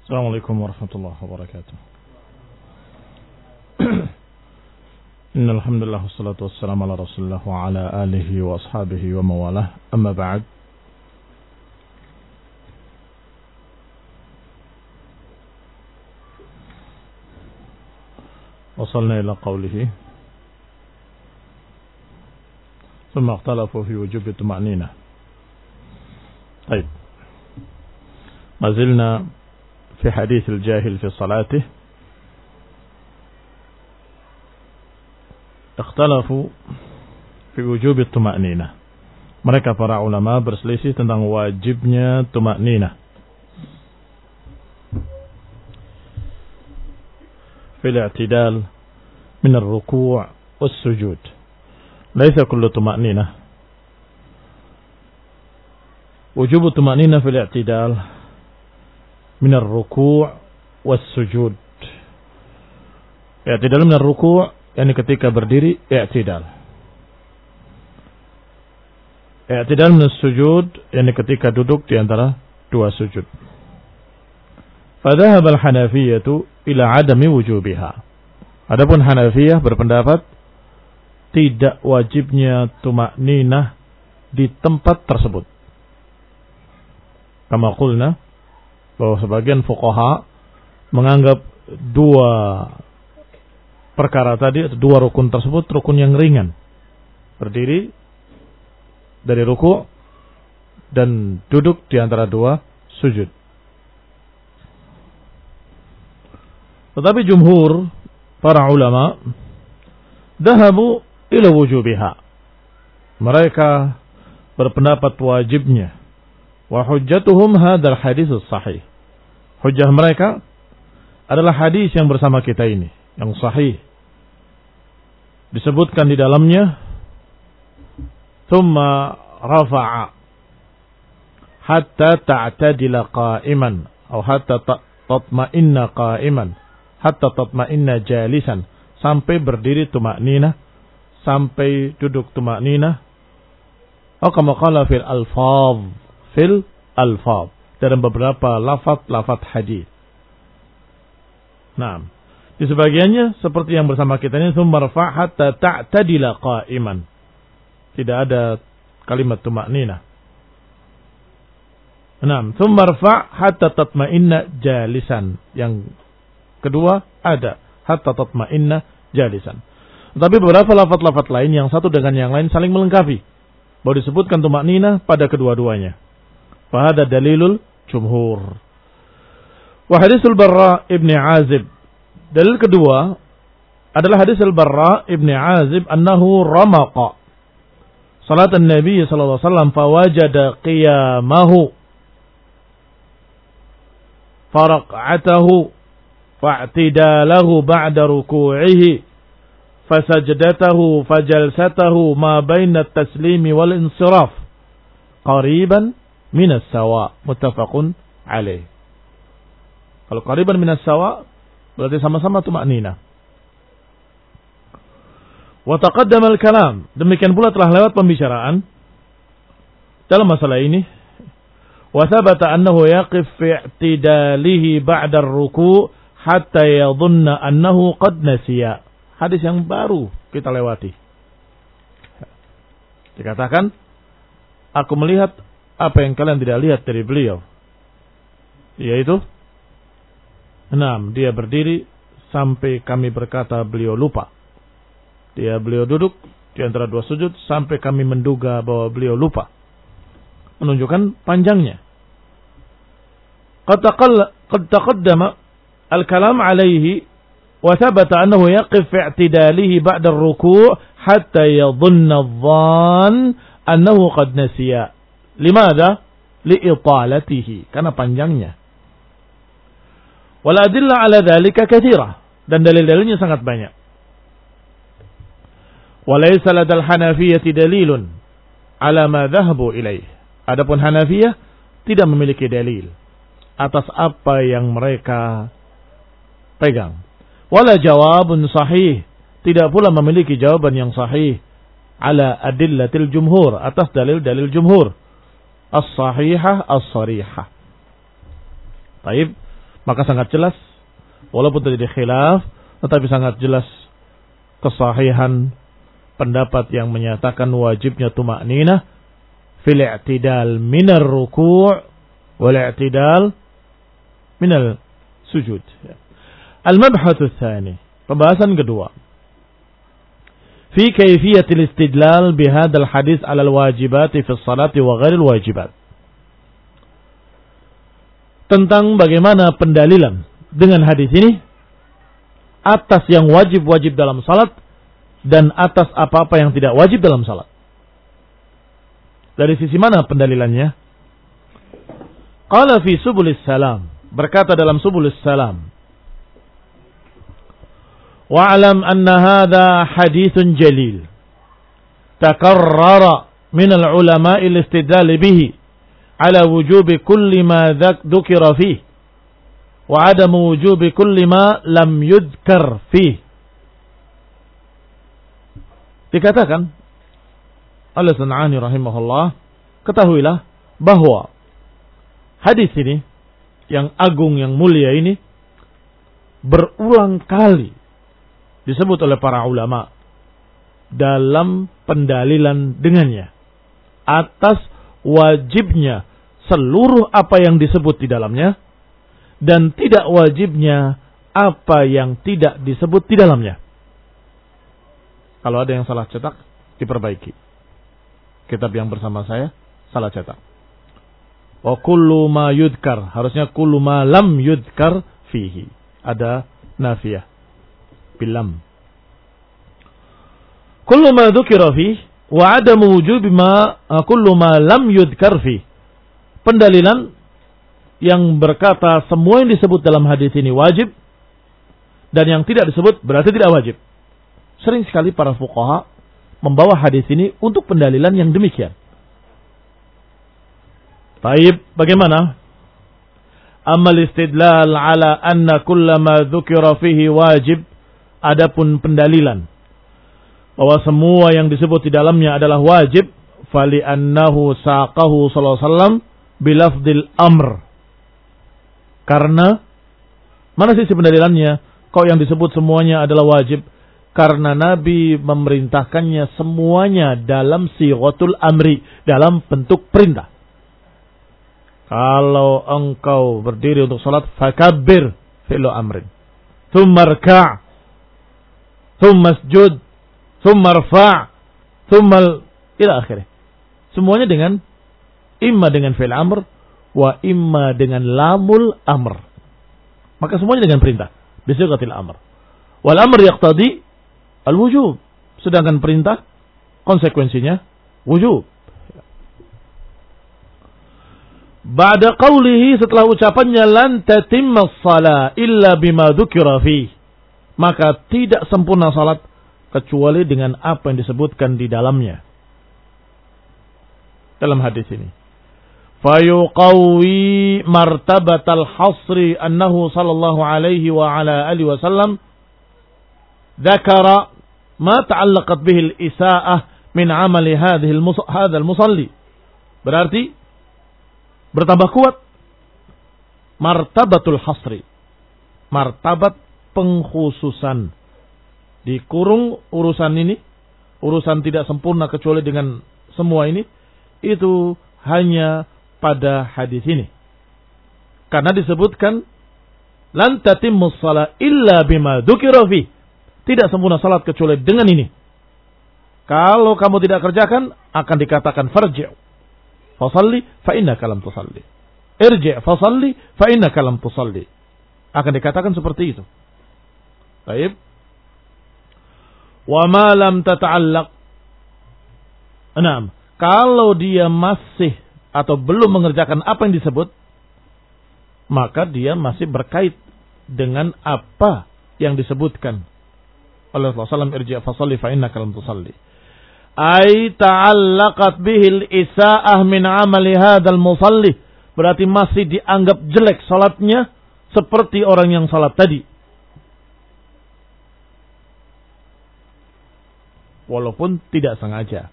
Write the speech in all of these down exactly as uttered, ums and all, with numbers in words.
Assalamualaikum warahmatullahi wabarakatuh. Innal hamdalillah wassalatu wassalamu ala Rasulillah wa ala alihi wa ashabihi wa mawalah. Amma ba'd. Wasalna ila qawlihi thumma ikhtalafu fi wujubi tuma'ninah. Baik. Mazilna في حديث الجاهل في صلاته اختلفوا في وجوب الطمأنينة. Mereka para ulama berselisih tentang wajibnya tumakninah. في الاعتدال من الركوع والسجود. ليس كل طمأنينة. وجوب الطمأنينة في الاعتدال minar ruku' was sujud. I'tidal minar ruku', yakni ketika berdiri i'tidal. I'tidal minas sujud, yakni ketika duduk di antara dua sujud. Fadhahab al-Hanafiyyatu ila adami wujubiha. Adapun Hanafiyah berpendapat tidak wajibnya tumakninah di tempat tersebut. Kama qulna, bahwa sebagian fuqaha menganggap dua perkara tadi, atau dua rukun tersebut rukun yang ringan. Berdiri dari ruku' dan duduk di antara dua sujud. Tetapi jumhur para ulama dhahabu ila wujubiha. Mereka berpendapat wajibnya. Wa hujjatuhum hadzal hadits sahih. Hujjah mereka adalah hadis yang bersama kita ini, yang sahih. Disebutkan di dalamnya thumma rafa'a hatta ta'tadila qa'iman atau hatta tatma'inna qa'iman hatta tatma'inna jalisan, sampai berdiri tumakninah, sampai duduk tumakninah. Atau kama qala fil alfaz, fil alfaz, dalam beberapa lafaz-lafaz hadis. Nah, di sebagiannya seperti yang bersama kita ini, tsumma rafa' hatta ta'tadila qa'iman. Tidak ada kalimat tumakninah. Nah, tsumma rafa' hatta tatma'inna jalisan. Yang kedua ada hatta tatma'inna jalisan. Tapi beberapa lafaz-lafaz lain yang satu dengan yang lain saling melengkapi, bahwa disebutkan tumakninah pada kedua-duanya. Fahada dalilul jumhur. Wa hadisul Barra ibn Azib. Dalil kedua adalah hadis al-Barra ibn Azib annahu ramaqa salat an-nabi sallallahu alaihi wasallam fawajada qiyamahu faraq'atahu fa'tidalahu ba'da ruku'ihi fasajdatahu fajalsatahu ma baina at-taslimi wal insiraf qariban minas sawa, muttafaqun alaih. Kalau qariban minas sawa berarti sama-sama tumakninah. Wa taqaddama al-kalam, demikian pula telah lewat pembicaraan dalam masalah ini. Wa thabata annahu yaqif fi i'tidalihi ba'da ar-ruku' hatta yadhunna annahu qad nasiya. Hadis yang baru kita lewati. Dikatakan, aku melihat apa yang kalian tidak lihat dari beliau, yaitu enam, dia berdiri sampai kami berkata beliau lupa. Dia beliau duduk di antara dua sujud sampai kami menduga bahwa beliau lupa. Menunjukkan panjangnya. Qad taqaddama al-kalam alaihi wa thabata annahu yaqif fi i'tidalihi ba'da ar-ruku' hatta yadhunna adh-dhann annahu qad nasiya. Limada? Li'italatihi, karena panjangnya. Wal adilla ala dzalika katsira, dan dalil-dalilnya sangat banyak. Walaysa ladal Hanafiyyati dalilun ala ma dhahabu ilaih. Adapun Hanafiyah tidak memiliki dalil atas apa yang mereka pegang. Wala jawabun sahih, tidak pula memiliki jawaban yang sahih ala adillatil jumhur, atas dalil-dalil jumhur as-sahihah as-sarihah. Baik, Maka sangat jelas, walaupun terjadi khilaf, tetapi sangat jelas kesahihan pendapat yang menyatakan wajibnya tuma'ninah fil i'tidal minar ruku' wal i'tidal minal sujud. Al-mabhatsu tsani, pembahasan kedua. Fi kaifiyatil istidlal bihadzal hadis 'ala al-wajibati fi sholati wa ghairil wajibat. Tentang bagaimana pendalilan dengan hadis ini atas yang wajib-wajib dalam salat dan atas apa-apa yang tidak wajib dalam salat. Dari sisi mana pendalilannya? Qala fi Subulis Salam, berkata dalam Subulis Salam, wa'lam anna hadha hadithun jalil takarrara min al-ulama'i al-istidlal bihi ala wujubi kulli ma dhukira fihi wa adamu wujubi kulli ma lam yudhkar fihi. Dikatakan oleh San'ani rahimahullah, ketahuilah bahwa hadis ini yang agung, yang mulia ini berulang kali disebut oleh para ulama dalam pendalilan dengannya atas wajibnya seluruh apa yang disebut di dalamnya dan tidak wajibnya apa yang tidak disebut di dalamnya. Kalau ada yang salah cetak, diperbaiki. Kitab yang bersama saya salah cetak. Wa kullu ma yudkar, harusnya kullu ma lam yudkar fihi. Ada nafiyah bilam. Kullu ma dzukira fihi wa adamu wujubi ma kullu ma lam yudkar fihi. Pendalilan yang berkata semua yang disebut dalam hadis ini wajib dan yang tidak disebut berarti tidak wajib. Sering sekali para fuqaha membawa hadis ini untuk pendalilan yang demikian. Baik, bagaimana? Amal istidlal ala anna kullama dzukira fihi wajib, adapun pendalilan bahwa semua yang disebut di dalamnya adalah wajib, fali annahu saqahu sallallahu alaihi wasallam bilafdil amr. Karena mana sisi pendalilannya? Kok yang disebut semuanya adalah wajib? Karena Nabi memerintahkannya semuanya dalam sighatul amri, dalam bentuk perintah. Kalau engkau berdiri untuk salat, fakabbir fi'lu amrin. Tsumma rka', tsumma sujud, tsumma rfa', tsumma ila akhirih. Semuanya dengan imma dengan fi'il amr wa imma dengan lamul amr. Maka semuanya dengan perintah, bisighatil amr. Wal amr yaqtadi al-wujub. Sedangkan perintah konsekuensinya wujub. Ba'da qawlihi, setelah ucapannya lan tatimma shalah illa bima dzukira fi, maka tidak sempurna salat kecuali dengan apa yang disebutkan di dalamnya. Dalam hadis ini, fayuqawi martabatal hasri annahu sallallahu alaihi wa ala alihi wasallam dzakara ma ta'allaqat bihi al-isaa'ah min 'amali hadhihi hadzal musalli. Berarti bertambah kuat martabatul hasri, martabat pengkhususan. Dikurung urusan ini, urusan tidak sempurna kecuali dengan semua ini, itu hanya pada hadis ini. Karena disebutkan lan tatimmus shalah illa bima dzukira fi, tidak sempurna salat kecuali dengan ini. Kalau kamu tidak kerjakan, akan dikatakan farji' fasalli fa innaka lam tusalli. Irji' fasalli fa innaka lam tusalli. Akan dikatakan seperti itu. Baik. Wa ma lam tata'allaq. Naam, kalau dia masih atau belum mengerjakan apa yang disebut, maka dia masih berkait dengan apa yang disebutkan oleh Rasulullah sallallahu alaihi wasallam, irji' fasalli fa innaka lam tusalli. Ay ta'allaqat bihil isaa'ah min amali hadzal musalli, berarti masih dianggap jelek salatnya seperti orang yang salat tadi, walaupun tidak sengaja,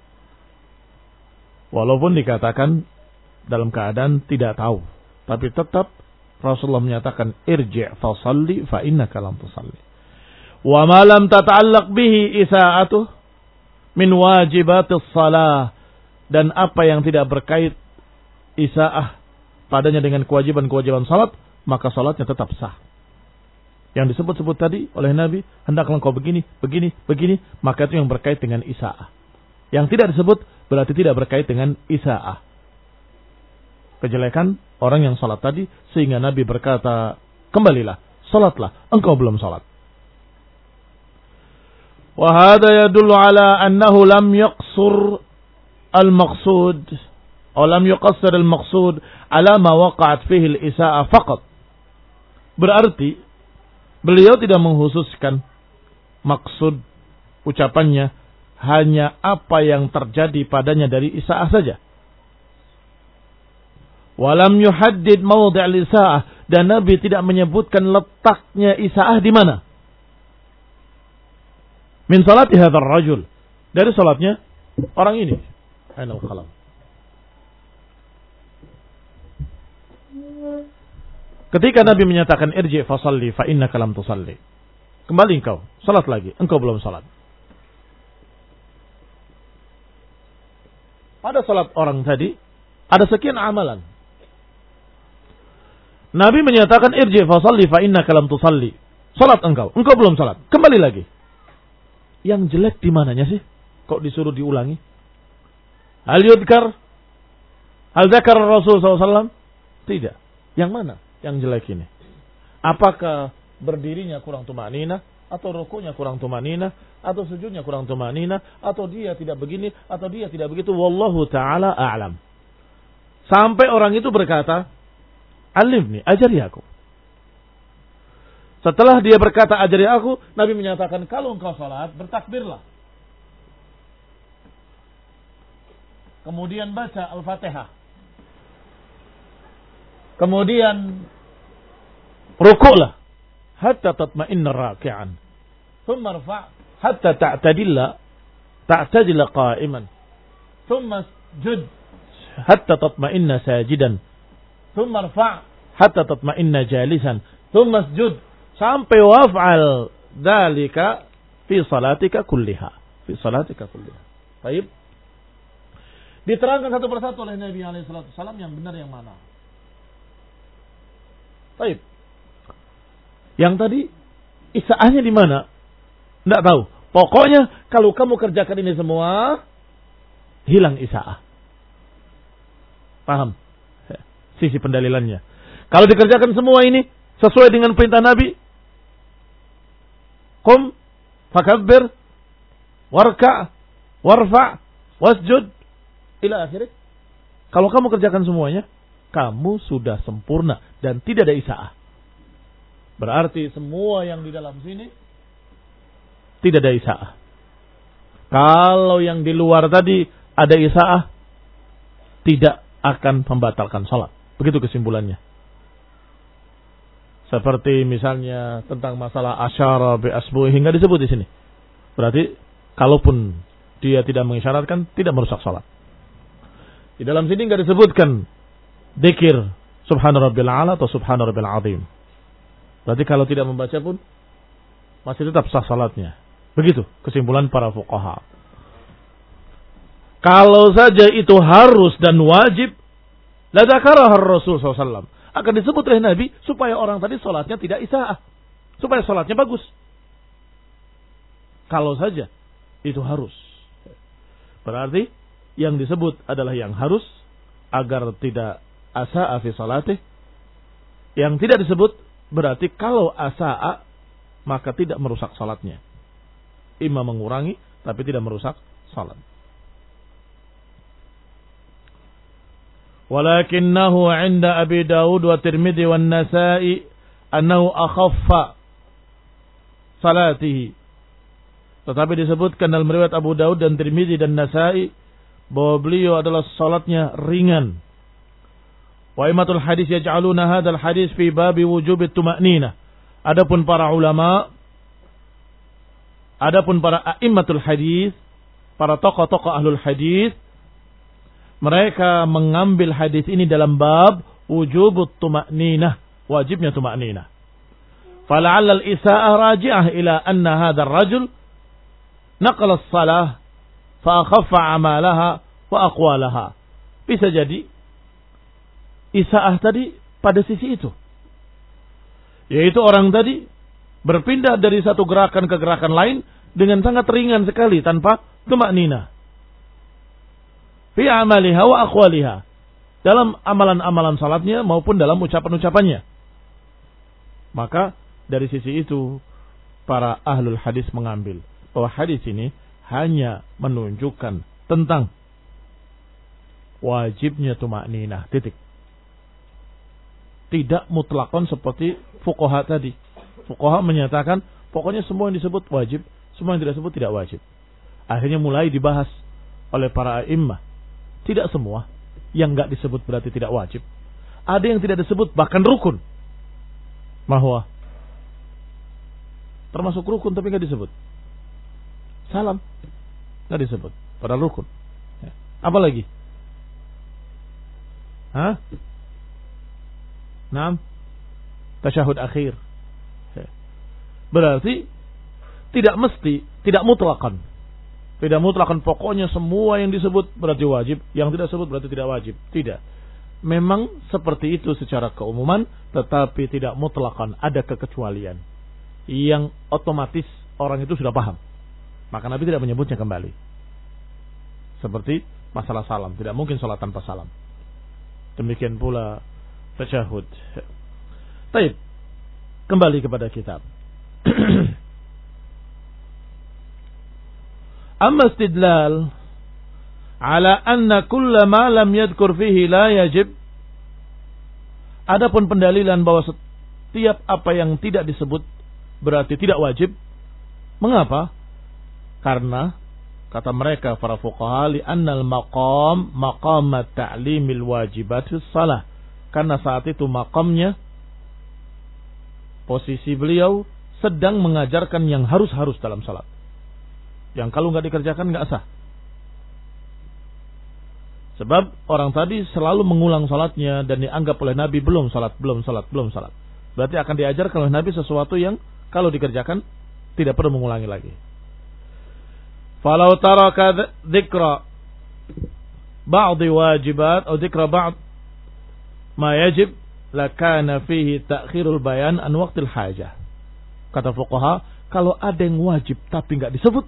walaupun dikatakan dalam keadaan tidak tahu, tapi tetap Rasulullah menyatakan irji' fa shalli fa innaka lam tusalli. Wa ma lam tata'allaq bihi isa'atuh min wajibatis shalah, dan apa yang tidak berkait isa'ah padanya dengan kewajiban-kewajiban salat, maka salatnya tetap sah. Yang disebut-sebut tadi oleh Nabi, hendaklah engkau begini, begini, begini, maka itu yang berkait dengan isa'ah. Yang tidak disebut berarti tidak berkait dengan isa'ah. Kejelekan orang yang salat tadi, sehingga Nabi berkata, kembalilah, salatlah, engkau belum salat. Wa hadha yadullu ala annahu lam yaqsur al-maqsud atau lam yuqassir al-maqsud ala ma waqa'at fihi al-isa'ah faqat. Berarti beliau tidak menghususkan maksud ucapannya hanya apa yang terjadi padanya dari isa'ah saja. Walam yuhaddid mawdi' al-isa'ah, dan Nabi tidak menyebutkan letaknya isa'ah di mana. Min salati hadzal rajul, dari salatnya orang ini. Ainal qalam. Ketika Nabi menyatakan irji' fa shalli fa innaka lam tusalli. Kembali engkau, salat lagi, engkau belum salat. Pada salat orang tadi ada sekian amalan. Nabi menyatakan irji' fa shalli fa innaka lam tusalli. Salat engkau, engkau belum salat. Kembali lagi. Yang jelek di mananya sih? Kok disuruh diulangi? Hal yudkar? Hal zakar Rasul sallallahu alaihi wasallam? Tidak. Yang mana yang jelek ini? Apakah berdirinya kurang tumanina, atau rukunya kurang tumanina, atau sujudnya kurang tumanina, atau dia tidak begini, atau dia tidak begitu? Wallahu ta'ala a'lam. Sampai orang itu berkata, alimni, ajari aku. Setelah dia berkata ajari aku, Nabi menyatakan kalau engkau salat, bertakbirlah. Kemudian baca Al-Fatihah. Kemudian rukuklah hatta tatma'inna raki'an. Thumma rfa' hatta ta'tadilla ta'tadilla qa'iman. Thumma sujud hatta tatma'inna sajidan. Thumma rfa' hatta tatma'inna jalisan. Thumma sujud sampai waf'al dzalika fi salatika kulliha. Fi salatika kulliha. Baik. Diterangkan satu persatu oleh Nabi alaihi salatu wasallam yang benar yang mana. Baik. Yang tadi isa'ahnya di mana? Enggak tahu. Pokoknya kalau kamu kerjakan ini semua, hilang isa'ah. Paham? Sisi pendalilannya. Kalau dikerjakan semua ini sesuai dengan perintah Nabi, qum fakabbir warka' warfa' wasjud ila akhirih. Kalau kamu kerjakan semuanya, kamu sudah sempurna dan tidak ada isa'ah. Berarti semua yang di dalam sini tidak ada isa'ah. Kalau yang di luar tadi ada isa'ah, tidak akan membatalkan salat. Begitu kesimpulannya. Seperti misalnya tentang masalah asyara bi asbu'i hingga disebut di sini. Berarti kalaupun dia tidak mengisyaratkan, tidak merusak salat. Di dalam sini enggak disebutkan dzikir subhana rabbil a'la atau subhana rabbil azim. Berarti kalau tidak membaca pun masih tetap sah salatnya. Begitu kesimpulan para fuqaha. Kalau saja itu harus dan wajib, la dzakaraha Rasul sallallahu alaihi wasallam. Akan disebut oleh Nabi supaya orang tadi salatnya tidak isa'ah, supaya salatnya bagus. Kalau saja itu harus, berarti yang disebut adalah yang harus agar tidak asa'a fi salatih. Yang tidak disebut berarti kalau asa'a maka tidak merusak salatnya. Imam mengurangi tapi tidak merusak salat. Walakinnahu 'inda Abi Dawud wa Tirmidzi wan Nasa'i annahu akhaffa salatihi. Tetapi disebutkan dalam riwayat Abu Dawud dan Tirmidzi dan Nasa'i bahwa beliau adalah salatnya ringan. Wa imatul hadis yaj'aluna hadzal hadis fi babi wujubit tuma'ninah. Adapun para ulama, adapun para a'immatul hadis, para tokoh-tokoh ahlul hadis, mereka mengambil hadis ini dalam bab wujubut tuma'ninah, wajibnya tuma'ninah. Fala'alla al-isa'ah raji'ah ila anna hadha ar-rajul naqala as-salah fa akhaffa 'amalaha wa aqwalaha. Bisa jadi isa'ah tadi pada sisi itu. Yaitu orang tadi berpindah dari satu gerakan ke gerakan lain dengan sangat ringan sekali tanpa tuma'ninah. Fi amaliha wa aqwaliha. Dalam amalan-amalan salatnya maupun dalam ucapan-ucapannya. Maka dari sisi itu para ahlul hadis mengambil bahwa hadis ini hanya menunjukkan tentang wajibnya tuma'ninah, titik. Tidak mutlakon seperti fuqaha tadi. Fuqaha menyatakan pokoknya semua yang disebut wajib, semua yang tidak disebut tidak wajib. Akhirnya mulai dibahas oleh para a'immah. Tidak semua yang enggak disebut berarti tidak wajib. Ada yang tidak disebut bahkan rukun. Mahwa termasuk rukun tapi enggak disebut. Salam enggak disebut, padahal rukun. Apa lagi? Hah? Naam. Tasyahud akhir. Berarti tidak mesti, tidak mutlakan. Tidak mutlakan pokoknya semua yang disebut berarti wajib, yang tidak disebut berarti tidak wajib. Tidak. Memang seperti itu secara keumuman, tetapi tidak mutlakan, ada kekecualian yang otomatis orang itu sudah paham. Maka Nabi tidak menyebutnya kembali. Seperti masalah salam, tidak mungkin salat tanpa salam. Demikian pula tasyahud. Baik. Kembali kepada kitab. Amma istidlal ala anna kulla ma lam yadhkur fihi la yajib. Adapun pendalilan bahwa setiap apa yang tidak disebut berarti tidak wajib. Mengapa? Karena kata mereka para fuqaha li annal maqam maqam ta'limil wajibatis salah. Karena saat itu maqamnya, posisi beliau sedang mengajarkan yang harus-harus dalam salat. Yang kalau nggak dikerjakan nggak sah. Sebab orang tadi selalu mengulang salatnya dan dianggap oleh Nabi belum salat, belum salat, belum salat. Berarti akan diajarkan oleh Nabi sesuatu yang kalau dikerjakan tidak perlu mengulangi lagi. Falau taraka dzikra ba'd wajibat atau dzikra ba'd ma yajib lakana fihi ta'khirul bayan an waqtil hajah. Kata fuqaha, kalau ada yang wajib tapi enggak disebut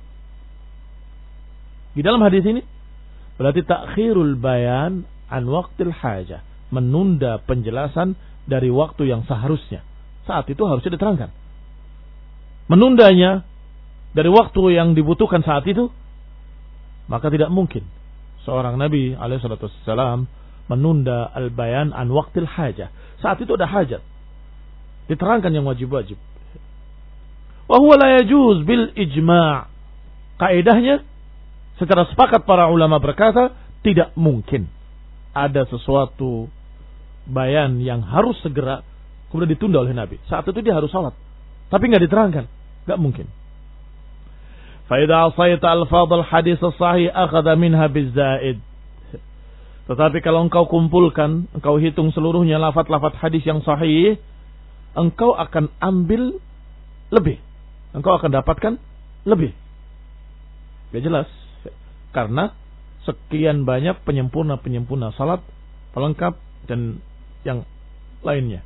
di dalam hadis ini, berarti ta'khirul bayan an waqtil hajah, menunda penjelasan dari waktu yang seharusnya. Saat itu harusnya diterangkan. Menundanya dari waktu yang dibutuhkan saat itu, maka tidak mungkin seorang Nabi alaihi salatu wassalam menunda al-bayan an waqtil hajah. Saat itu ada hajat, diterangkan yang wajib-wajib. Wa huwa la yajuz bil ijma'. Kaidahnya secara sepakat para ulama berkata tidak mungkin ada sesuatu bayan yang harus segera kemudian ditunda oleh Nabi. Saat itu dia harus salat, tapi enggak diterangkan, enggak mungkin. Fa idza asayta al-fadh al-hadits as-sahih akhadha minha biz-zaid. Tetapi kalau engkau kumpulkan, engkau hitung seluruhnya lafaz-lafaz hadis yang sahih, engkau akan ambil lebih. Engkau akan dapatkan lebih. Gak jelas. Karena sekian banyak penyempurna-penyempurna salat, pelengkap, dan yang lainnya.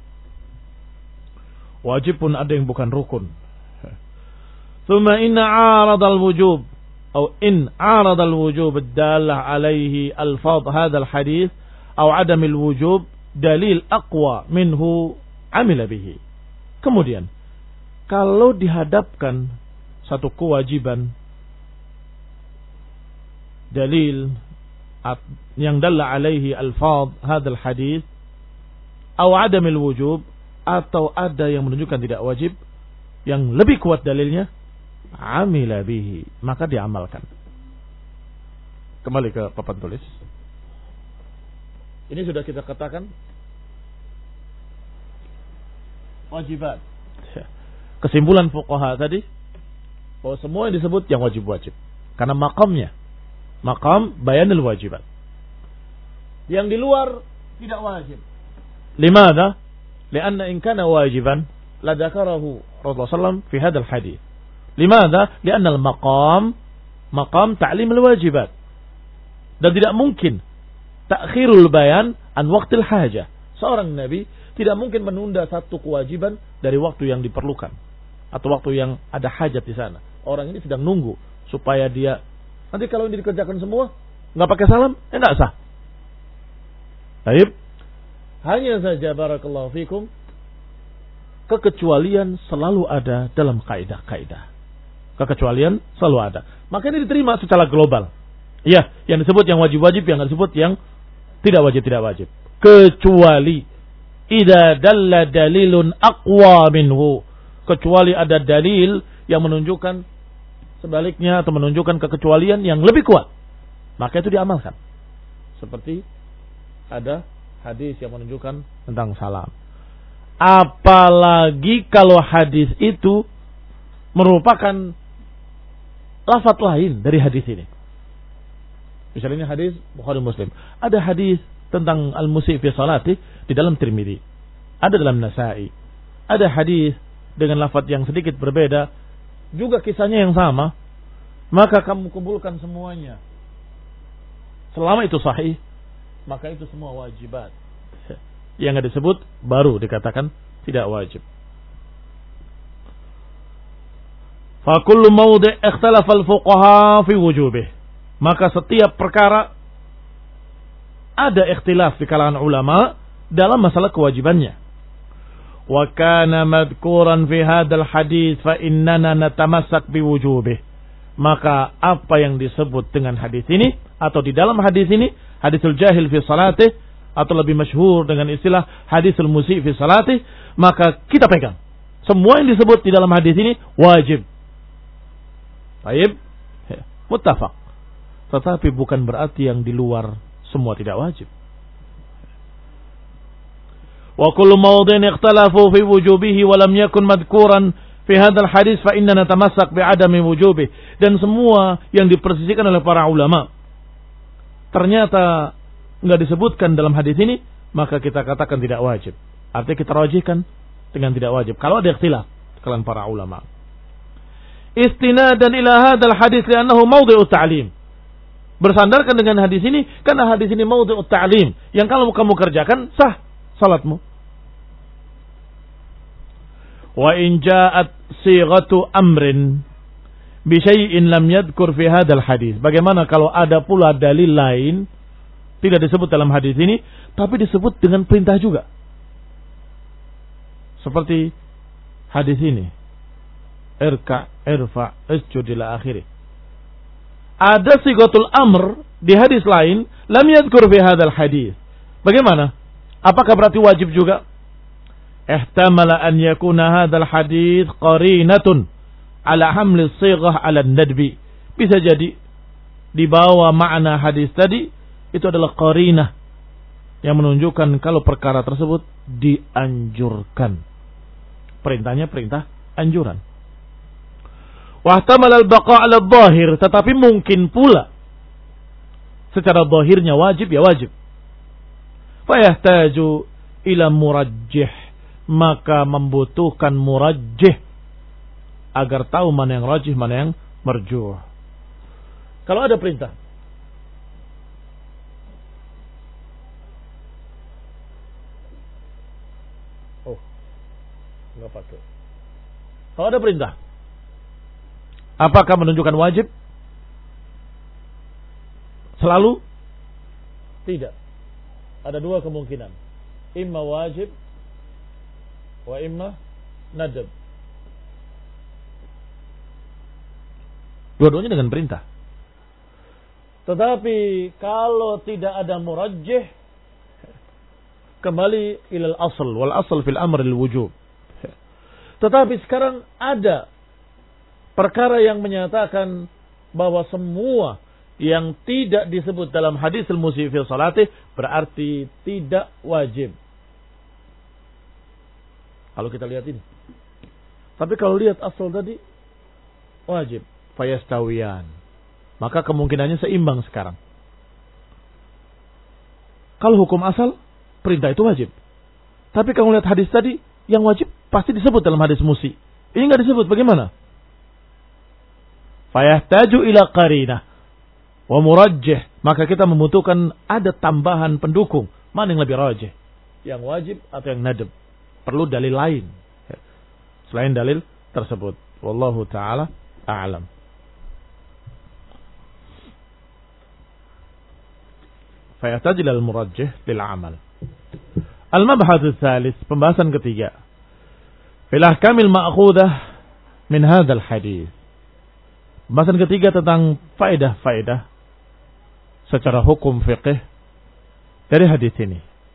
Wajib pun ada yang bukan rukun. Thumma inna 'arada al-wujub atau in 'arada al-wujub ad-dallah 'alayhi al-fadh hadha al-hadith atau 'adam al-wujub dalil aqwa minhu 'amila bihi. Kemudian kalau dihadapkan satu kewajiban dalil yang dalla 'alaihi al-fadh hadha al-hadith atau 'adam al-wujub, atau ada yang menunjukkan tidak wajib yang lebih kuat dalilnya, amila bihi, maka diamalkan. Kembali ke papan tulis. Ini sudah kita katakan wajibat. Kesimpulan fuqaha tadi bahwa semua yang disebut yang wajib-wajib karena makamnya maqam bayanul wajibat. Yang di luar tidak wajib. Limada? Lianna in kana wajiban la dzakarahu Rasulullah sallallahu alaihi wasallam fi hadzal hadis. Limadha? Lianna al-maqam maqam ta'lim al-wajibat. Dan tidak mungkin ta'khirul bayan an waqtil hajah. Seorang nabi tidak mungkin menunda satu kewajiban dari waktu yang diperlukan atau waktu yang ada hajat di sana. Orang ini sedang nunggu supaya dia nanti kalau ini dikerjakan semua nggak pakai salam, eh nggak sah. Baik. Hanya saja barakallahu fikum, kekecualian selalu ada dalam kaidah-kaidah. Kekecualian selalu ada. Maka ini diterima secara global. Iya, yang disebut yang wajib-wajib, yang disebut yang tidak wajib tidak wajib. Kecuali idza dalla dalilun aqwa minhu. Kecuali ada dalil yang menunjukkan sebaliknya atau menunjukkan kekecualian yang lebih kuat, maka itu diamalkan. Seperti ada hadis yang menunjukkan tentang salam. Apalagi kalau hadis itu merupakan lafaz lain dari hadis ini. Misalnya hadis Bukhari Muslim. Ada hadis tentang al-musi' fi salati di dalam Tirmidzi. Ada dalam Nasa'i. Ada hadis dengan lafaz yang sedikit berbeda, juga kisahnya yang sama, maka kamu kumpulkan semuanya. Selama itu sahih, maka itu semua wajibat. Yang disebut baru dikatakan tidak wajib. Fa kullu mawdi' ikhtalafa al-fuqaha fi wujubih. Maka setiap perkara ada ikhtilaf di kalangan ulama dalam masalah kewajibannya. Wa kana madhkuran fi hadzal hadis fa innana natamassak bi wujubih. Maka apa yang disebut dengan hadis ini atau di dalam hadis ini, hadisul jahil fi salatih, atau lebih masyhur dengan istilah hadisul musi' fi salatih, maka kita pegang semua yang disebut di dalam hadis ini wajib. Baik, muttafaq. Tetapi bukan berarti yang di luar semua tidak wajib. Wa kullu mawdhin ikhtalafu fi wujubihi wa lam yakun madhkuran fi hadzal hadis fa inna natamassak bi adami wujubih. Dan semua yang dipersisikan oleh para ulama ternyata enggak disebutkan dalam hadis ini, maka kita katakan tidak wajib. Artinya kita rajihkan dengan tidak wajib kalau ada ikhtilaf kalangan para ulama. Istinadan ila hadzal hadis li'annahu mawdhi'ut ta'lim. Bersandarkan dengan hadis ini karena hadis ini mawdhi'ut ta'lim, yang kalau kamu kerjakan sah salatmu. Wa in ja'at sighatu amrin bi syai'in lam yadhkur fi hadzal hadis. Bagaimana kalau ada pula dalil lain tidak disebut dalam hadis ini tapi disebut dengan perintah juga? Seperti hadis ini. Irka, irfa, isjud ila akhirih. Ada sighatul amr di hadis lain lam yadhkur fi hadzal hadis. Bagaimana? Apakah berarti wajib juga? Ihtamala an yakuna hadzal hadis qarinatun ala hamli sighah ala nadbi. Bisa jadi di bawah makna hadis tadi itu adalah qarinah yang menunjukkan kalau perkara tersebut dianjurkan. Perintahnya perintah anjuran. Wahtamal al-baqa' ala dhahir, tetapi mungkin pula secara zahirnya wajib ya wajib. Fayahtaju ila murajjih, maka membutuhkan murajjih agar tahu mana yang rajih, mana yang marjuh. Kalau ada perintah Oh, enggak pakai. Kalau ada perintah, apakah menunjukkan wajib? Selalu? Tidak. Ada dua kemungkinan. Imma wajib wa imma nadab. Dua-duanya dengan perintah. Tetapi kalau tidak ada murajjih, kembali ilal asl, wal asl fil amr al wujub. Tetapi sekarang ada perkara yang menyatakan bahwa semua yang tidak disebut dalam hadis al-musi' fi salatih berarti tidak wajib. Kalau kita lihat ini. Tapi kalau lihat asal tadi wajib, fayastawiyan. Maka kemungkinannya seimbang sekarang. Kalau hukum asal perintah itu wajib. Tapi kalau lihat hadis tadi, yang wajib pasti disebut dalam hadis musi. Ini enggak disebut, bagaimana? Fayahtaju ila qarinah wa murajjih. Maka kita membutuhkan ada tambahan pendukung. Mana yang lebih rajih? Yang wajib atau yang nadab? Perlu dalil lain selain dalil tersebut. Wallahu ta'ala a'lam. Fayahtaju ila al-murajjih lil amal. Al-mabhath ats-tsalits, pembahasan ketiga. Fil ahkamil ma'khudah min hadzal hadis. Pembahasan ketiga tentang faedah-faedah secara hukum fiqih dari hadis ini.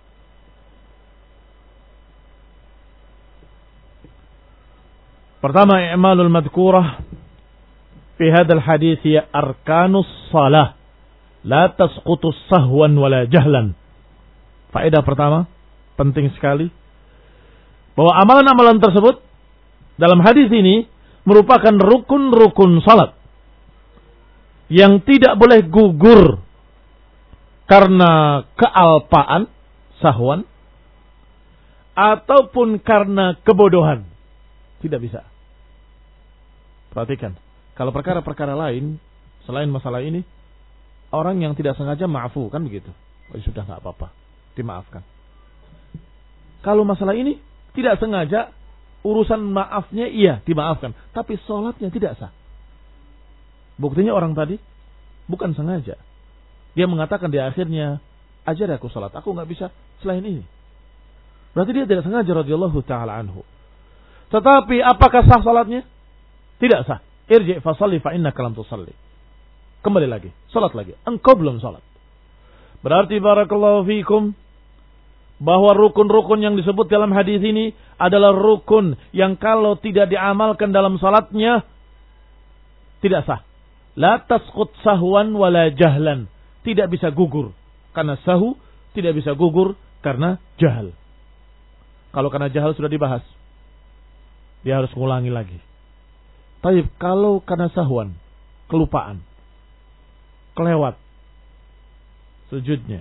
Pertama, i'malul madhkurah fi hadzal hadis ya arkanus shalah la tasqutu sahwan wala jahlan. Faedah pertama, penting sekali, bahwa amalan-amalan tersebut dalam hadis ini merupakan rukun-rukun salat yang tidak boleh gugur karena kealpaan, sahwan, ataupun karena kebodohan. Tidak bisa. Perhatikan, kalau perkara-perkara lain selain masalah ini, orang yang tidak sengaja maafu, kan begitu. Oh, sudah nggak apa-apa, dimaafkan. Kalau masalah ini tidak sengaja, urusan maafnya iya dimaafkan, tapi sholatnya tidak sah. Buktinya orang tadi bukan sengaja. Dia mengatakan di akhirnya, ajar aku sholat, aku nggak bisa selain ini. Berarti dia tidak sengaja, radhiyallahu taala anhu. Tetapi apakah sah sholatnya? Tidak sah. Irji' fasalli fa innaka lam tusalli. Kembali lagi, sholat lagi. Engkau belum sholat. Berarti barakallahu fikum, bahwa rukun-rukun yang disebut dalam hadis ini adalah rukun yang kalau tidak diamalkan dalam salatnya tidak sah. La tasqut sahwan wala jahlan. Tidak bisa gugur karena sahu, tidak bisa gugur karena jahal. Kalau karena jahal sudah dibahas, dia harus mengulangi lagi. Tapi kalau karena sahwan, kelupaan, kelewat sujudnya,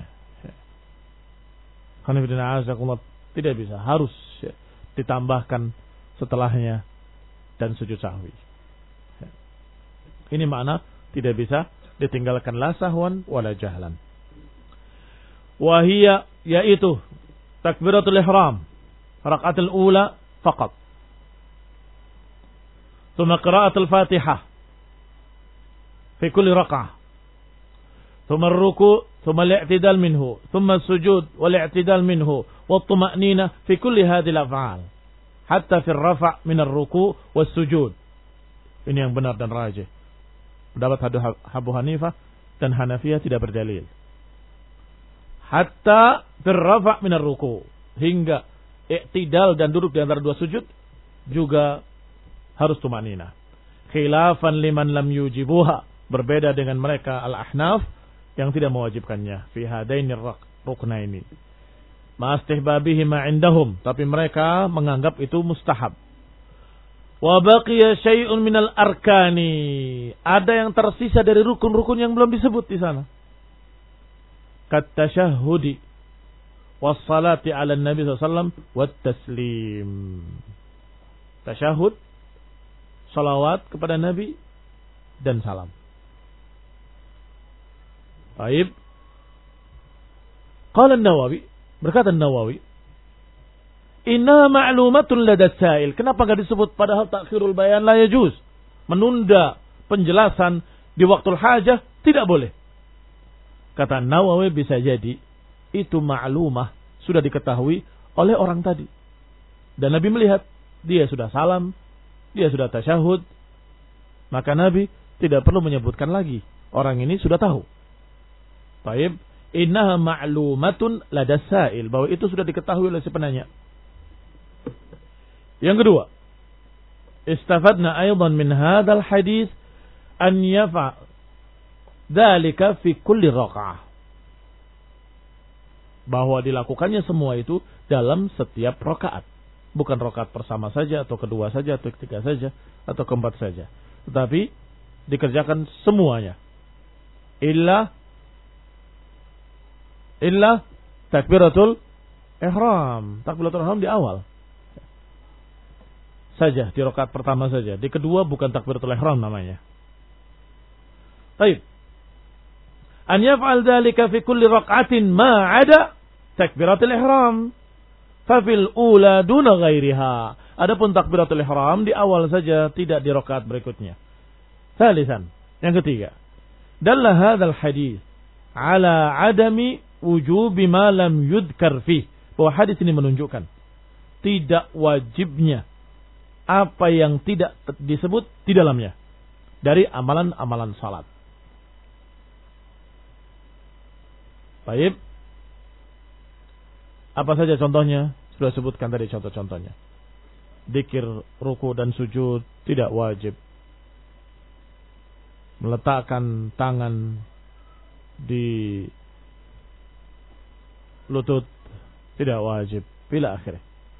tidak bisa, harus ditambahkan setelahnya dan sujud sahwi. Ini makna tidak bisa ditinggalkan la sahwan wala jahlan. Wahia, yaitu takbiratul ihram, rakaatul ula faqat. Thumma qiraatul fatihah fi kulli raka'ah. Thumma ar-ruku' ثم الاعتدال منه ثم السجود والاعتدال منه والطمأنينة في كل هذه الأفعال حتى في الرفع من الركوع والسجود. Ini yang benar dan rajih. Pendapat Abu Hanifah dan Hanafiyah tidak berdalil. Hatta fi rafa' min ar-ruku', hingga i'tidal dan duduk di antara dua sujud juga harus tumanina. Khilafan liman lam yujibuha, berbeda dengan mereka al-Ahnaf yang tidak mewajibkannya fi hadainir ruknaini. Ma istihbabihi ma indahum, tapi mereka menganggap itu mustahab. Wa baqiya syai'un minal arkani, ada yang tersisa dari rukun-rukun yang belum disebut di sana. Kat tasyahhudi was salati 'ala nabi sallallahu alaihi wasallam wat taslim. Tasyahud, salawat kepada Nabi dan salam. Baik. Qala an-Nawawi, berkata an-Nawawi, inna ma'lumatun lada sa'il. Kenapa enggak disebut padahal takhirul bayan la yajuz? Menunda penjelasan di waktul hajah tidak boleh. Kata Nawawi, bisa jadi itu ma'lumah sudah diketahui oleh orang tadi. Dan Nabi melihat dia sudah salam, dia sudah tasyahud, maka Nabi tidak perlu menyebutkan lagi. Orang ini sudah tahu. Baik, innaha ma'lumatun lada sa'il, bahwa itu sudah diketahui oleh si penanya. Yang kedua, istafadna aidan min hadzal hadis an yafa dzalika fi kulli raka'ah, bahwa dilakukannya semua itu dalam setiap rakaat, bukan rakaat pertama saja atau kedua saja atau ketiga saja atau keempat saja, tetapi dikerjakan semuanya. Illa illa takbiratul ihram. Takbiratul ihram di awal saja, di rakaat pertama saja. Di kedua bukan takbiratul ihram namanya. Baik. An yaf'al dzalika fi kulli rak'atin ma 'ada takbiratul ihram. Fa fil ula duna ghairiha. Adapun takbiratul ihram di awal saja, tidak di rakaat berikutnya. Salisan, yang ketiga. Dalla hadzal hadis ala adami wujubi ma lam yudkar fi. Bahwa hadis ini menunjukkan tidak wajibnya apa yang tidak disebut di dalamnya dari amalan-amalan salat. Baik. Apa saja contohnya? Sudah sebutkan tadi contoh-contohnya. Dzikir, ruku dan sujud tidak wajib. Meletakkan tangan di lutut tidak wajib. Bila akhirnya.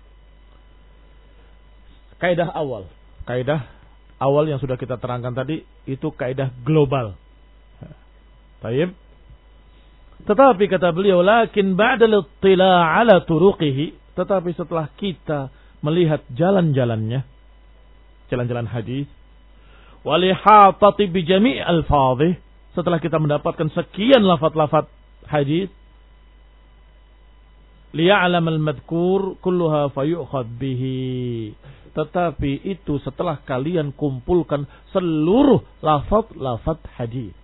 Kaidah awal. Kaidah awal yang sudah kita terangkan tadi, itu kaidah global. Baik. Tetapi kata beliau, lakin ba'dal ittila' ala turuqihi, tetapi setelah kita melihat jalan-jalannya, jalan-jalan hadis, walihatati bi jami' alfadhih, setelah kita mendapatkan sekian lafaz-lafaz hadis, liya'lam al-madhkur kulluha fayu'khadh bihi. Tetapi itu setelah kalian kumpulkan seluruh lafaz-lafaz hadis.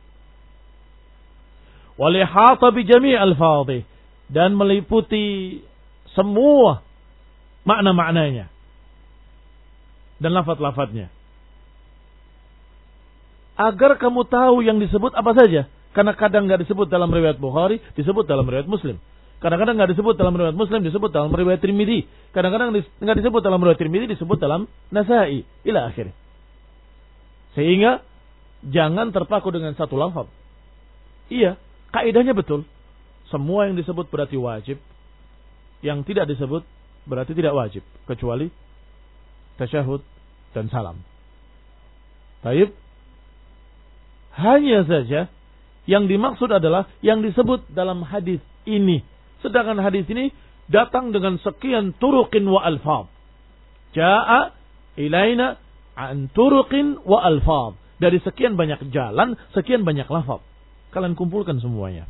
Walihata bi jami' al-fadhih, dan meliputi semua makna-maknanya dan lafaz-lafaznya. Agar kamu tahu yang disebut apa saja. Karena kadang enggak disebut dalam riwayat Bukhari, disebut dalam riwayat Muslim. Kadang-kadang enggak disebut dalam riwayat Muslim, disebut dalam riwayat Tirmidzi. Kadang-kadang enggak disebut dalam riwayat Tirmidzi, disebut dalam Nasa'i, ila akhir. Sehingga jangan terpaku dengan satu lafaz. Iya, kaidahnya betul. Semua yang disebut berarti wajib. Yang tidak disebut berarti tidak wajib. Kecuali tasyahud dan salam. Baik. Hanya saja yang dimaksud adalah yang disebut dalam hadis ini. Sedangkan hadis ini datang dengan sekian turuqin wa alfaz. Ja'a ilaina an turuqin wa alfaz. Dari sekian banyak jalan, sekian banyak lafaz. Kalian kumpulkan semuanya.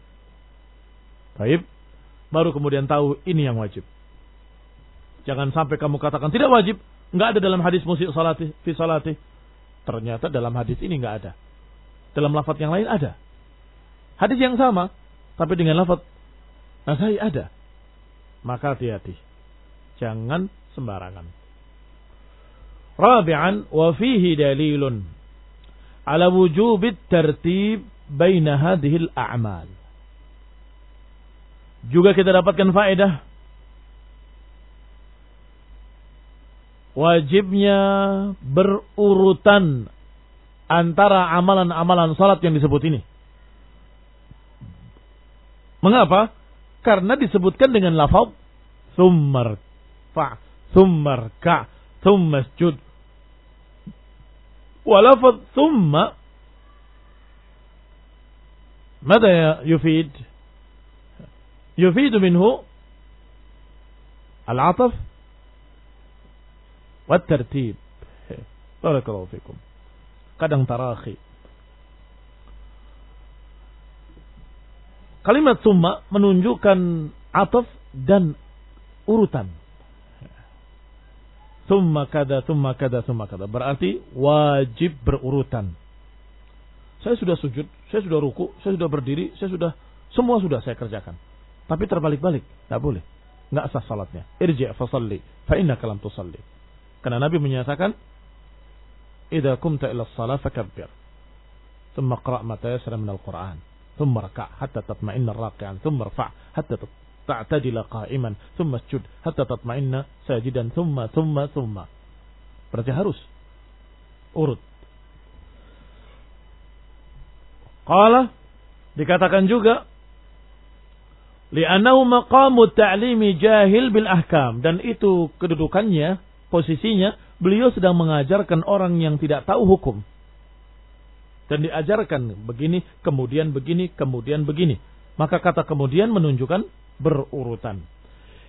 Baik. Baru kemudian tahu ini yang wajib. Jangan sampai kamu katakan tidak wajib. Enggak ada dalam hadis musyi' salati fi salati. Ternyata dalam hadis ini enggak ada. Dalam lafaz yang lain ada. Hadis yang sama, tapi dengan lafaz Nasai ada. Maka hati-hati. Jangan sembarangan. Rabi'an, wa fihi dalilun ala wujubit tartib baina hadhil a'mal. Juga kita dapatkan faedah wajibnya berurutan antara amalan-amalan salat yang disebut ini. Mengapa? Karena disebutkan dengan lafaz thummar fa thummar ka thumma sujud. Wa lafaz thumma ماذا يفيد؟ يفيد منه العطف والترتيب. بارك الله فيكم. Kadang tarakhi. Kalimat summa menunjukkan ataf dan urutan. Summa kada, summa kada, summa kada. Berarti wajib berurutan. Saya sudah sujud, saya sudah ruku, saya sudah berdiri, saya sudah, semua sudah saya kerjakan. Tapi terbalik-balik, tidak boleh. Tidak sah salatnya. Irji' fasalli, fa innaka lam tusalli. Karena Nabi menyatakan, idza qumta ila shalah fakabbir. Thumma qra' ma tayassara min al-Qur'an. ثم ركع حتى تطمئن راكعا ثم ارفع حتى تعتدل قائما ثم اسجد حتى تطمئن ساجدا ثم ثم ثم. Berarti harus urut. Qala, dikatakan juga li'annahu maqamu ta'limi jahil bil ahkam, dan itu kedudukannya, posisinya beliau sedang mengajarkan orang yang tidak tahu hukum. Dan diajarkan begini, kemudian begini, kemudian begini. Maka kata kemudian menunjukkan berurutan.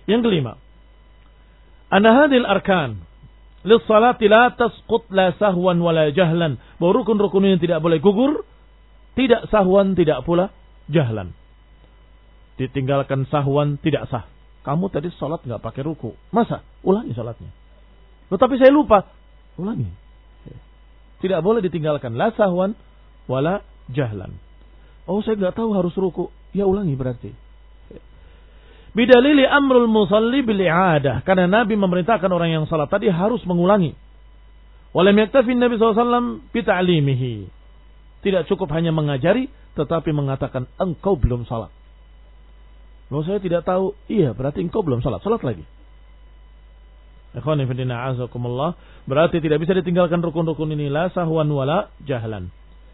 Yang kelima, anna hadhil arkan lis-salati la tasqut la sahwan wala jahlan. Bahwa rukun-rukun ini tidak boleh gugur, tidak sahwan, tidak pula jahlan. Ditinggalkan sahwan tidak sah. Kamu tadi salat enggak pakai ruku. Masa? Ulangi salatnya. Tetapi saya lupa. Ulangi. Tidak boleh ditinggalkan la sahwan wala jahlan. Oh, saya enggak tahu harus ruku. Ya ulangi berarti. Bidalili amrul musalli bil i'adah. Karena Nabi memerintahkan orang yang salat tadi harus mengulangi. Walam yaktafi Nabi sallallahu alaihi wasallam bi ta'limihi. Tidak cukup hanya mengajari, tetapi mengatakan engkau belum salat. Loh, saya tidak tahu. Iya, berarti engkau belum salat. Salat lagi. Ikhwani fillah a'azakumullah. Berarti tidak bisa ditinggalkan rukun-rukun ini la sahwan wala jahlan.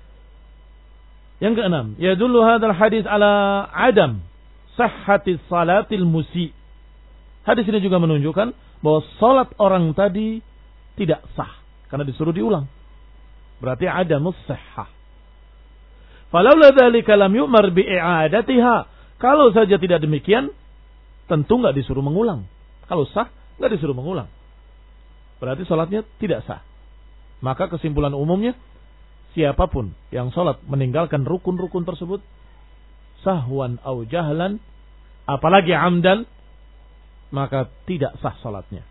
Yang keenam, yadullu hadzal hadis ala adam sahhatis salatil musi. Hadis ini juga menunjukkan bahwa salat orang tadi tidak sah karena disuruh diulang. Berarti adamus sihhah. Falaula dzalika lam yu'mar bi i'adatiha. Kalau saja tidak demikian, tentu enggak disuruh mengulang. Kalau sah, enggak disuruh mengulang. Berarti salatnya tidak sah. Maka kesimpulan umumnya, siapapun yang salat meninggalkan rukun-rukun tersebut, sahwan au jahlan, apalagi amdan, maka tidak sah salatnya.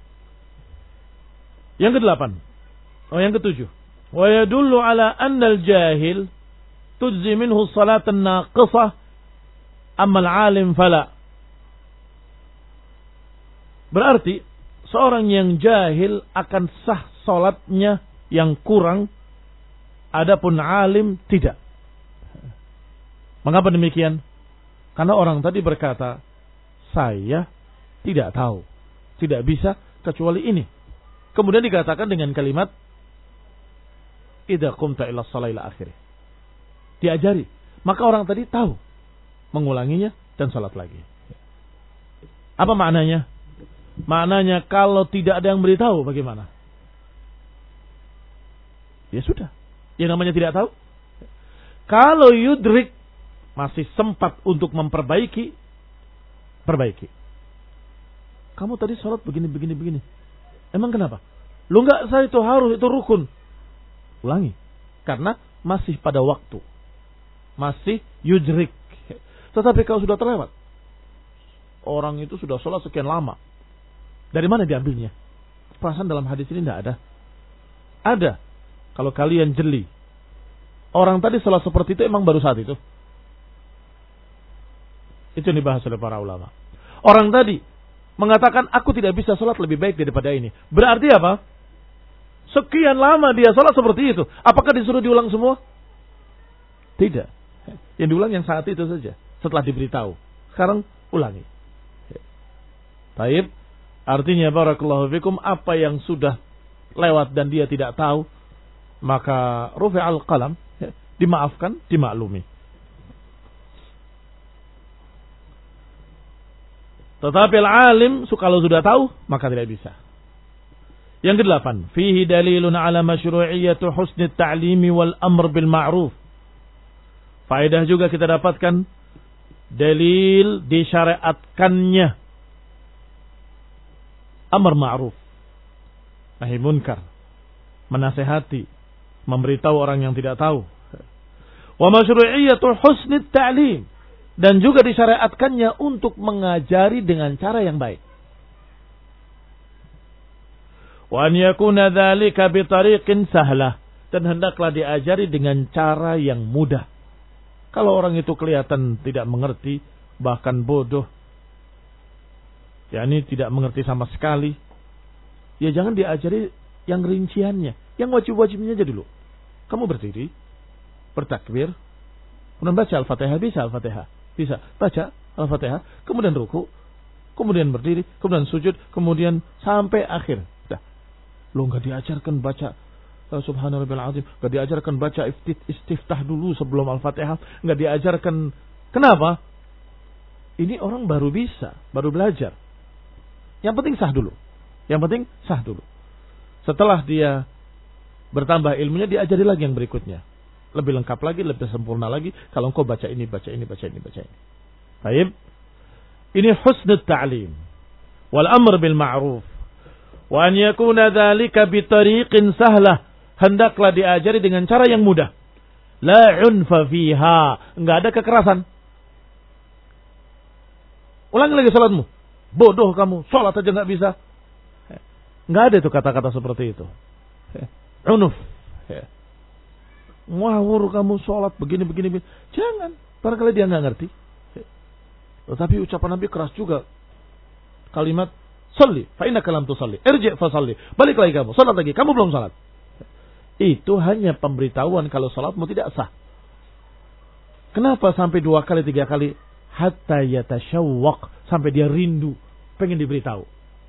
Yang kedelapan, oh yang ketujuh, wa yadullu ala annal jahil tujzi minhu salatan naqisah ammal alim fala. Berarti seorang yang jahil akan sah salatnya yang kurang, adapun alim tidak. Mengapa demikian? Karena orang tadi berkata, saya tidak tahu, tidak bisa kecuali ini. Kemudian dikatakan dengan kalimat idza qumta ila shalah ila akhirih. Diajari, maka orang tadi tahu mengulanginya dan salat lagi. Apa maknanya? Maknanya kalau tidak ada yang beritahu bagaimana? Ya sudah. Yang namanya tidak tahu. Kalau yudrik masih sempat untuk memperbaiki, perbaiki. Kamu tadi sholat begini, begini, begini. Emang kenapa? Lu enggak, saya itu harus, itu rukun. Ulangi. Karena masih pada waktu. Masih yudrik. Tetapi kalau sudah terlewat, orang itu sudah sholat sekian lama. Dari mana diambilnya? Perasaan dalam hadis ini tidak ada. Ada. Kalau kalian jeli. Orang tadi sholat seperti itu emang baru saat itu. Itu yang dibahas oleh para ulama. Orang tadi mengatakan aku tidak bisa sholat lebih baik daripada ini. Berarti apa? Sekian lama dia sholat seperti itu. Apakah disuruh diulang semua? Tidak. Yang diulang yang saat itu saja. Setelah diberitahu. Sekarang ulangi. Taib. Artinya barakallahu fikum, apa yang sudah lewat dan dia tidak tahu, maka rufi'al qalam, dimaafkan, dimaklumi. Tetapi al-alim kalau sudah tahu maka tidak bisa. Yang kedelapan, fihi dalilun ala masyru'iyyati husni at-ta'limi wal amr bil ma'ruf. Faedah juga kita dapatkan dalil disyariatkannya amar ma'ruf nahi munkar, menasehati, memberitahu orang yang tidak tahu. Wa masyru'iyyatu husni at-ta'lim, dan juga disyariatkannya untuk mengajari dengan cara yang baik. Wa an yakuna dzalika bi tariqin sahlah, dan hendaklah diajari dengan cara yang mudah. Kalau orang itu kelihatan tidak mengerti, bahkan bodoh, yakni tidak mengerti sama sekali, ya jangan diajari yang rinciannya, yang wajib-wajibnya aja dulu. Kamu berdiri, bertakbir, kemudian baca Al-Fatihah, bisa Al-Fatihah, bisa baca Al-Fatihah, kemudian ruku, kemudian berdiri, kemudian sujud, kemudian sampai akhir. Dah. Lo nggak diajarkan baca Subhanallah azim, nggak diajarkan baca istiftah dulu sebelum Al-Fatihah, nggak diajarkan. Kenapa? Ini orang baru bisa, baru belajar. Yang penting sah dulu. Yang penting sah dulu. Setelah dia bertambah ilmunya, diajari lagi yang berikutnya. Lebih lengkap lagi, lebih sempurna lagi. Kalau engkau baca ini, baca ini, baca ini, baca ini. Baik. Ini husnul ta'lim. wal amr bil ma'ruf. Wa an yakuna dzalika bi tariqin sahlah. Hendaklah diajari dengan cara yang mudah. La unfa fiha, enggak ada kekerasan. Ulangi lagi salatmu. Bodoh kamu, salat aja enggak bisa. Enggak ada itu kata-kata seperti itu. Unuf. Ngawur kamu salat begini begini. Jangan, barangkali dia enggak ngerti. Tetapi ucapan Nabi keras juga. Kalimat salli, fa innaka lam tusalli. Irji' fa salli. Balik lagi kamu, salat lagi. Kamu belum salat. Itu hanya pemberitahuan kalau salatmu tidak sah. Kenapa sampai dua kali, tiga kali? Hatta yatashawwaq, sampai dia rindu, pengen diberitahu.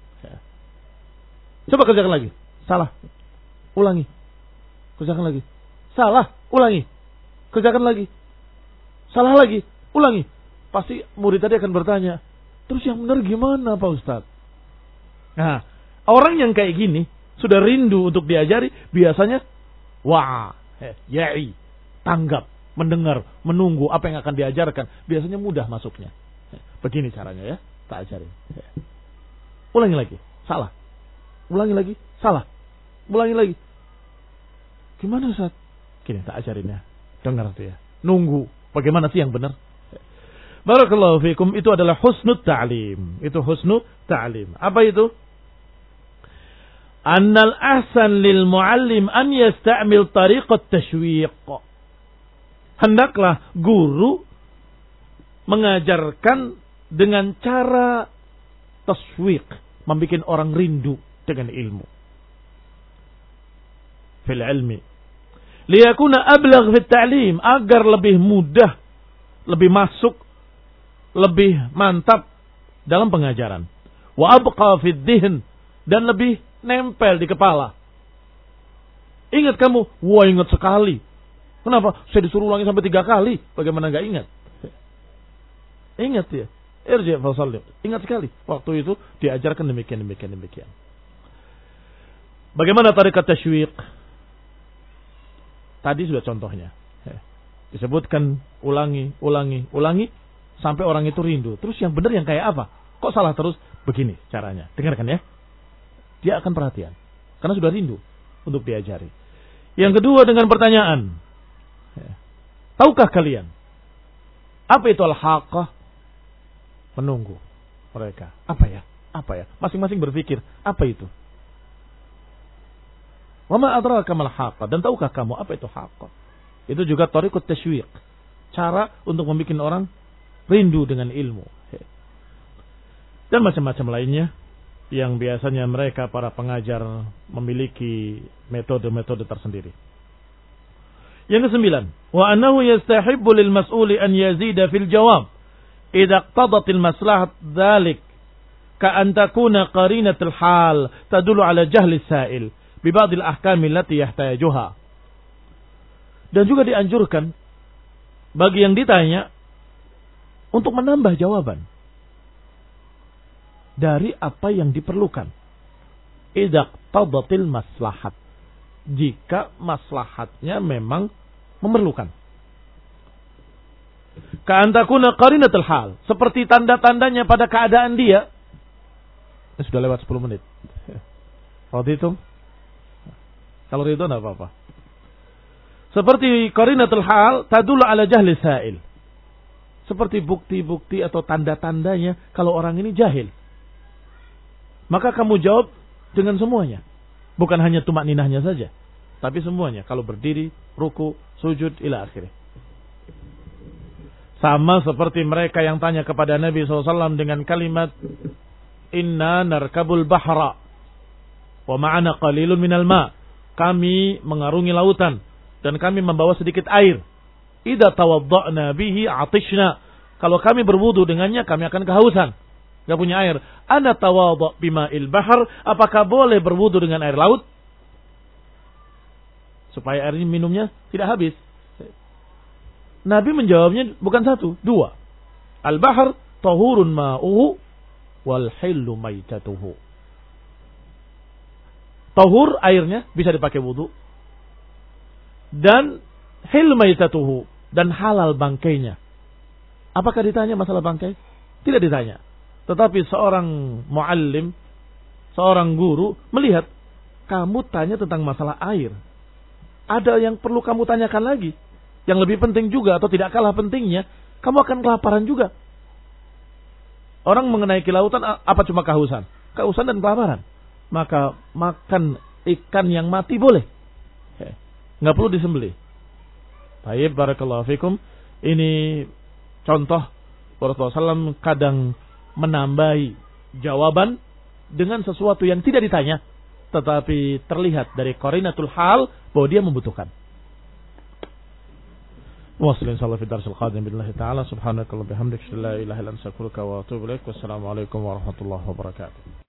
Coba kerjakan lagi. Salah. Ulangi. Kerjakan lagi. Salah. Ulangi. Kerjakan lagi. Salah lagi. Ulangi. Pasti murid tadi akan bertanya, terus yang benar gimana Pak Ustadz? Nah, orang yang kayak gini sudah rindu untuk diajari, biasanya wah, ya'i, tanggap, mendengar, menunggu apa yang akan diajarkan. Biasanya mudah masuknya. Begini caranya ya, tak ajarin. Ulangi lagi, salah. Ulangi lagi, salah. Ulangi lagi. Gimana Ustadz? Gini, tak ajarin ya. Dengar tuh ya. Nunggu. Bagaimana sih yang benar? Barakallahu fikum, itu adalah husnul ta'lim. Itu husnul ta'lim. Apa itu? Annal ahsan lil muallim an yasta'mil tariqat tashwiq. Hendaklah guru mengajarkan dengan cara taswiq, membuat orang rindu dengan ilmu. Fil ilmi. Liyakuna ablagh fit ta'lim, agar lebih mudah, lebih masuk, lebih mantap dalam pengajaran. Wa abqa fid dhihn, dan lebih nempel di kepala. Ingat kamu, wah ingat sekali. Kenapa? Saya disuruh ulangi sampai tiga kali. Bagaimana enggak ingat? Ingat ya. Irji' fa shalli. Ingat sekali. Waktu itu diajarkan demikian, demikian, demikian. Bagaimana tariqat tashwiq? Tadi sudah contohnya. Disebutkan ulangi, ulangi, ulangi. Sampai orang itu rindu. Terus yang benar yang kayak apa? Kok salah terus? Begini caranya. Dengarkan ya. Dia akan perhatian. Karena sudah rindu untuk diajari. Yang kedua dengan pertanyaan. Tahukah kalian? Apa itu al-haqqah? Menunggu mereka. Apa ya? Apa ya? Masing-masing berpikir. Apa itu? Wa ma adraka mal haqqah? Dan tahukah kamu apa itu haqqah? Itu juga tariqut tashwiq. Cara untuk membuat orang rindu dengan ilmu. Dan macam-macam lainnya yang biasanya mereka para pengajar memiliki metode-metode tersendiri. Yang kesembilan, wa annahu yastahibbu lil mas'uli an yazida fil jawab idza iqtadat al maslahat dzalik ka an takuna qarinatul hal tadullu ala jahli sa'il bi ba'd al ahkam allati yahtajuha. Dan juga dianjurkan bagi yang ditanya untuk menambah jawaban dari apa yang diperlukan. Idza qadatil maslahat, jika maslahatnya memang memerlukan. Ka antakuna qarinatul hal, seperti tanda-tandanya pada keadaan dia. Ini sudah lewat sepuluh menit. Raditum? Kalau itu enggak apa-apa. Seperti qarinatul hal tadullu ala jahli sa'il. Seperti bukti-bukti atau tanda-tandanya kalau orang ini jahil. Maka kamu jawab dengan semuanya. Bukan hanya tumak ninahnya saja. Tapi semuanya. Kalau berdiri, ruku, sujud, ila akhirnya. Sama seperti mereka yang tanya kepada Nabi shallallahu alaihi wasallam dengan kalimat Inna narkabul bahra wa ma'ana qalilun minal ma. Kami mengarungi lautan dan kami membawa sedikit air. Idza tawadda'na bihi atishna. Kalau kami berwudu dengannya kami akan kehausan. Enggak punya air. Ana tawadda' bima'il bahr, apakah boleh berwudu dengan air laut? Supaya air ini minumnya tidak habis. Nabi menjawabnya bukan satu, dua. Al-bahr tahurun ma'uhu wal hillu maitatuhu. Tahur airnya bisa dipakai wudu. Dan hil maitatuhu, dan halal bangkainya. Apakah ditanya masalah bangkai? Tidak ditanya. Tetapi seorang muallim, seorang guru melihat kamu tanya tentang masalah air. Ada yang perlu kamu tanyakan lagi. Yang lebih penting juga atau tidak kalah pentingnya, kamu akan kelaparan juga. Orang mengenai kelautan apa cuma kehausan? Kehausan dan kelaparan. Maka makan ikan yang mati boleh. Nggak perlu disembelih. Baik, barakallahu fikum. Ini contoh Rasulullah shallallahu alaihi wasallam kadang menambahi jawaban dengan sesuatu yang tidak ditanya, tetapi terlihat dari qarinatul hal bahwa dia membutuhkan. Wassalamualaikum warahmatullahi wabarakatuh. Billahi ta'ala subhanakallah bihamdika la ilaha illa anta astaghfiruka wa atubu ilaik. Wassalamualaikum warahmatullahi wabarakatuh.